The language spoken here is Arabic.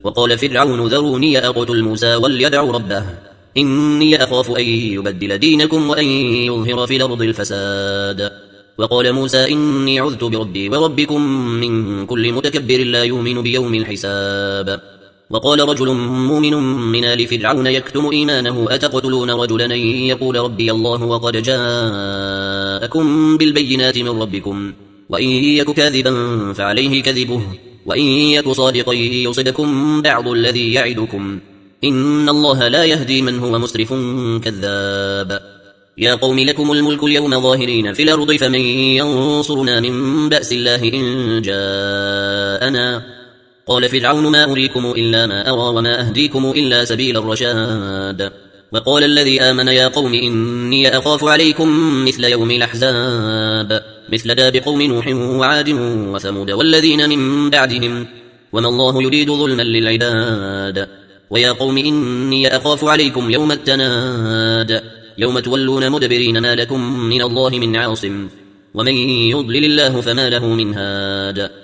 وقال فرعون ذروني أقتل موسى وليدع ربه إني أخاف أن يبدل دينكم وأن يظهر في الأرض الفساد. وقال موسى إني عذت بربي وربكم من كل متكبر لا يؤمن بيوم الحساب. وقال رجل مؤمن من آل فرعون يكتم إيمانه أتقتلون رجلا يقول ربي الله وقد جاءكم بالبينات من ربكم وإن يك كاذبا فعليه كذبه وإن يك صادقا يصدكم بعض الذي يعدكم إن الله لا يهدي من هو مسرف كذاب. يا قوم لكم الملك اليوم ظاهرين في الأرض فمن ينصرنا من بأس الله إن جاءنا. قال فرعون ما أريكم إلا ما أرى وما أهديكم إلا سبيل الرشاد. وقال الذي آمن يا قوم إني أخاف عليكم مثل يوم الأحزاب مثل داب قوم نوح وعاد وثمود والذين من بعدهم وما الله يريد ظلما للعباد. ويا قوم إني أخاف عليكم يوم التناد يوم تولون مدبرين ما لكم من الله من عاصم ومن يضلل الله فما له من هاد.